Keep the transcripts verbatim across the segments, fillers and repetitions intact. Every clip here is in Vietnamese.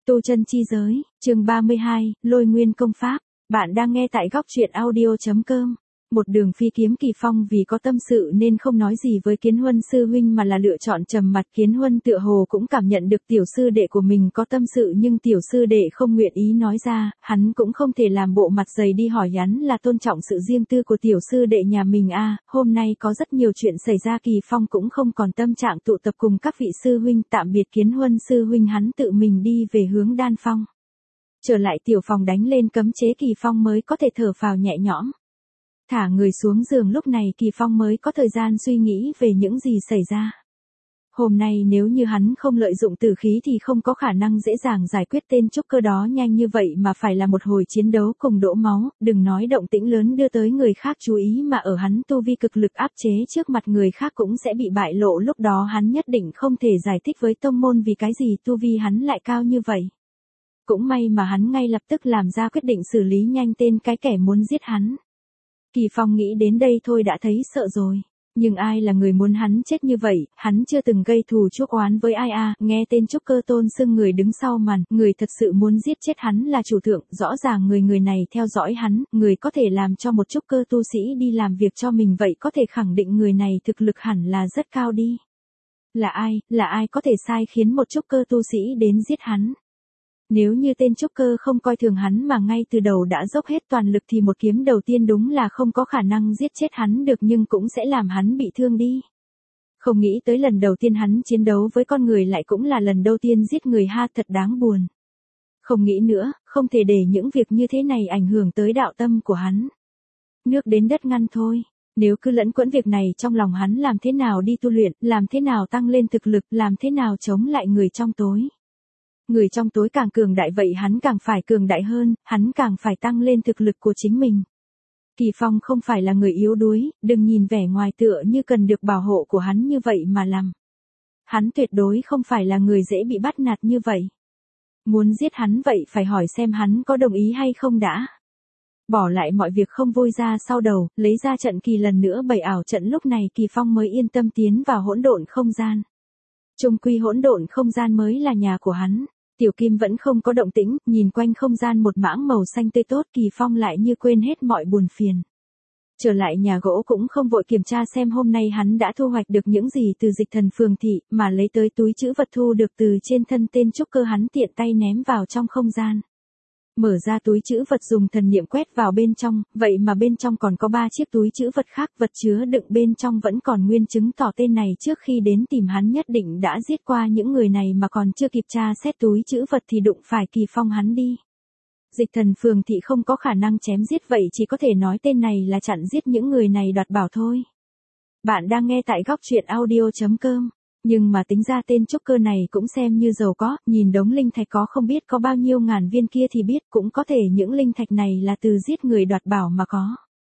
Tu chân chi giới, chương ba mươi hai, Lôi Nguyên công pháp. Bạn đang nghe tại góc truyện audio chấm com. Một đường phi kiếm Kỳ Phong vì có tâm sự nên không nói gì với Kiến Huân sư huynh mà là lựa chọn trầm mặt. Kiến Huân tựa hồ cũng cảm nhận được tiểu sư đệ của mình có tâm sự nhưng tiểu sư đệ không nguyện ý nói ra, hắn cũng không thể làm bộ mặt dày đi hỏi hắn là tôn trọng sự riêng tư của tiểu sư đệ nhà mình a. À, hôm nay có rất nhiều chuyện xảy ra, Kỳ Phong cũng không còn tâm trạng tụ tập cùng các vị sư huynh, tạm biệt Kiến Huân sư huynh, hắn tự mình đi về hướng Đan Phong. Trở lại tiểu phòng đánh lên cấm chế, Kỳ Phong mới có thể thở phào nhẹ nhõm. Thả người xuống giường, lúc này Kỳ Phong mới có thời gian suy nghĩ về những gì xảy ra. Hôm nay nếu như hắn không lợi dụng tử khí thì không có khả năng dễ dàng giải quyết tên trúc cơ đó nhanh như vậy, mà phải là một hồi chiến đấu cùng đổ máu, đừng nói động tĩnh lớn đưa tới người khác chú ý, mà ở hắn tu vi cực lực áp chế trước mặt người khác cũng sẽ bị bại lộ, lúc đó hắn nhất định không thể giải thích với tông môn vì cái gì tu vi hắn lại cao như vậy. Cũng may mà hắn ngay lập tức làm ra quyết định xử lý nhanh tên cái kẻ muốn giết hắn. Kỳ Phong nghĩ đến đây thôi đã thấy sợ rồi. Nhưng ai là người muốn hắn chết như vậy, hắn chưa từng gây thù chuốc oán với ai à, nghe tên trúc cơ tôn xưng người đứng sau màn, người thật sự muốn giết chết hắn là chủ thượng, rõ ràng người người này theo dõi hắn, người có thể làm cho một trúc cơ tu sĩ đi làm việc cho mình vậy có thể khẳng định người này thực lực hẳn là rất cao đi. Là ai, là ai có thể sai khiến một trúc cơ tu sĩ đến giết hắn? Nếu như tên trúc cơ không coi thường hắn mà ngay từ đầu đã dốc hết toàn lực thì một kiếm đầu tiên đúng là không có khả năng giết chết hắn được, nhưng cũng sẽ làm hắn bị thương đi. Không nghĩ tới lần đầu tiên hắn chiến đấu với con người lại cũng là lần đầu tiên giết người ha, thật đáng buồn. Không nghĩ nữa, không thể để những việc như thế này ảnh hưởng tới đạo tâm của hắn. Nước đến đất ngăn thôi. Nếu cứ lẫn quẫn việc này trong lòng hắn, làm thế nào đi tu luyện, làm thế nào tăng lên thực lực, làm thế nào chống lại người trong tối. Người trong tối càng cường đại vậy hắn càng phải cường đại hơn, hắn càng phải tăng lên thực lực của chính mình. Kỳ Phong không phải là người yếu đuối, đừng nhìn vẻ ngoài tựa như cần được bảo hộ của hắn như vậy mà làm. Hắn tuyệt đối không phải là người dễ bị bắt nạt như vậy. Muốn giết hắn vậy phải hỏi xem hắn có đồng ý hay không đã. Bỏ lại mọi việc không vui ra sau đầu, lấy ra trận kỳ lần nữa bày ảo trận, lúc này Kỳ Phong mới yên tâm tiến vào hỗn độn không gian. Chung quy hỗn độn không gian mới là nhà của hắn. Tiểu Kim vẫn không có động tĩnh, nhìn quanh không gian một mảng màu xanh tươi tốt, Kỳ Phong lại như quên hết mọi buồn phiền. Trở lại nhà gỗ cũng không vội kiểm tra xem hôm nay hắn đã thu hoạch được những gì từ Dịch Thần Phường Thị, mà lấy tới túi trữ vật thu được từ trên thân tên trúc cơ, hắn tiện tay ném vào trong không gian. Mở ra túi trữ vật dùng thần niệm quét vào bên trong, vậy mà bên trong còn có ba chiếc túi trữ vật khác, vật chứa đựng bên trong vẫn còn nguyên, chứng tỏ tên này trước khi đến tìm hắn nhất định đã giết qua những người này mà còn chưa kịp tra xét túi trữ vật thì đụng phải Kỳ Phong hắn đi. Dịch Thần Phường Thị không có khả năng chém giết vậy chỉ có thể nói tên này là chặn giết những người này đoạt bảo thôi. Bạn đang nghe tại góc truyện audio chấm com. Nhưng mà tính ra tên trúc cơ này cũng xem như giàu có, nhìn đống linh thạch có không biết có bao nhiêu ngàn viên kia thì biết, cũng có thể những linh thạch này là từ giết người đoạt bảo mà có.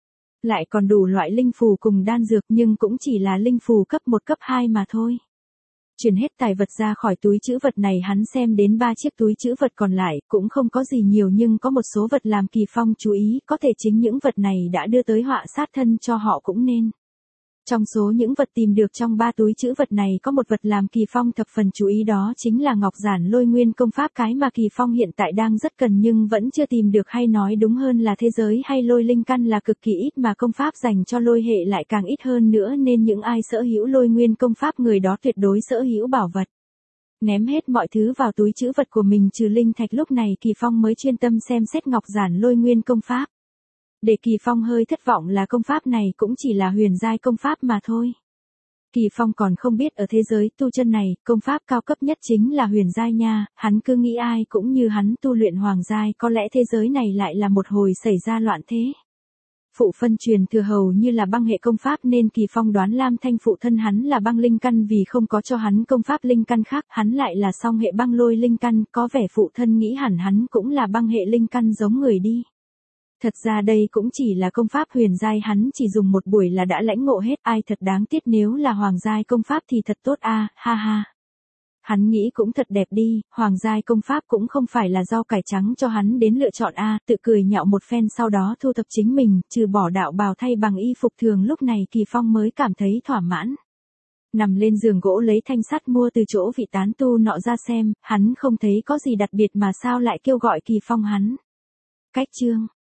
Lại còn đủ loại linh phù cùng đan dược, nhưng cũng chỉ là linh phù cấp một cấp hai mà thôi. Chuyển hết tài vật ra khỏi túi trữ vật này, hắn xem đến ba chiếc túi trữ vật còn lại, cũng không có gì nhiều nhưng có một số vật làm Kỳ Phong chú ý, có thể chính những vật này đã đưa tới họa sát thân cho họ cũng nên. Trong số những vật tìm được trong ba túi trữ vật này có một vật làm Kỳ Phong thập phần chú ý, đó chính là ngọc giản Lôi Nguyên công pháp, cái mà Kỳ Phong hiện tại đang rất cần nhưng vẫn chưa tìm được, hay nói đúng hơn là thế giới hay lôi linh căn là cực kỳ ít mà công pháp dành cho lôi hệ lại càng ít hơn nữa, nên những ai sở hữu Lôi Nguyên công pháp người đó tuyệt đối sở hữu bảo vật. Ném hết mọi thứ vào túi trữ vật của mình trừ linh thạch, lúc này Kỳ Phong mới chuyên tâm xem xét ngọc giản Lôi Nguyên công pháp. Để Kỳ Phong hơi thất vọng là công pháp này cũng chỉ là huyền giai công pháp mà thôi. Kỳ Phong còn không biết ở thế giới tu chân này, công pháp cao cấp nhất chính là huyền giai nha, hắn cứ nghĩ ai cũng như hắn tu luyện hoàng giai, có lẽ thế giới này lại là một hồi xảy ra loạn thế. Phụ phân truyền thừa hầu như là băng hệ công pháp nên Kỳ Phong đoán Lam Thanh phụ thân hắn là băng linh căn, vì không có cho hắn công pháp linh căn khác, hắn lại là song hệ băng lôi linh căn, có vẻ phụ thân nghĩ hẳn hắn cũng là băng hệ linh căn giống người đi. Thật ra đây cũng chỉ là công pháp huyền giai, hắn chỉ dùng một buổi là đã lãnh ngộ hết, ai thật đáng tiếc, nếu là hoàng giai công pháp thì thật tốt a, à, ha ha. Hắn nghĩ cũng thật đẹp đi, hoàng giai công pháp cũng không phải là rau cải trắng cho hắn đến lựa chọn a, à, tự cười nhạo một phen sau đó thu thập chính mình, trừ bỏ đạo bào thay bằng y phục thường, lúc này Kỳ Phong mới cảm thấy thỏa mãn. Nằm lên giường gỗ lấy thanh sắt mua từ chỗ vị tán tu nọ ra xem, hắn không thấy có gì đặc biệt mà sao lại kêu gọi Kỳ Phong hắn. Cách chương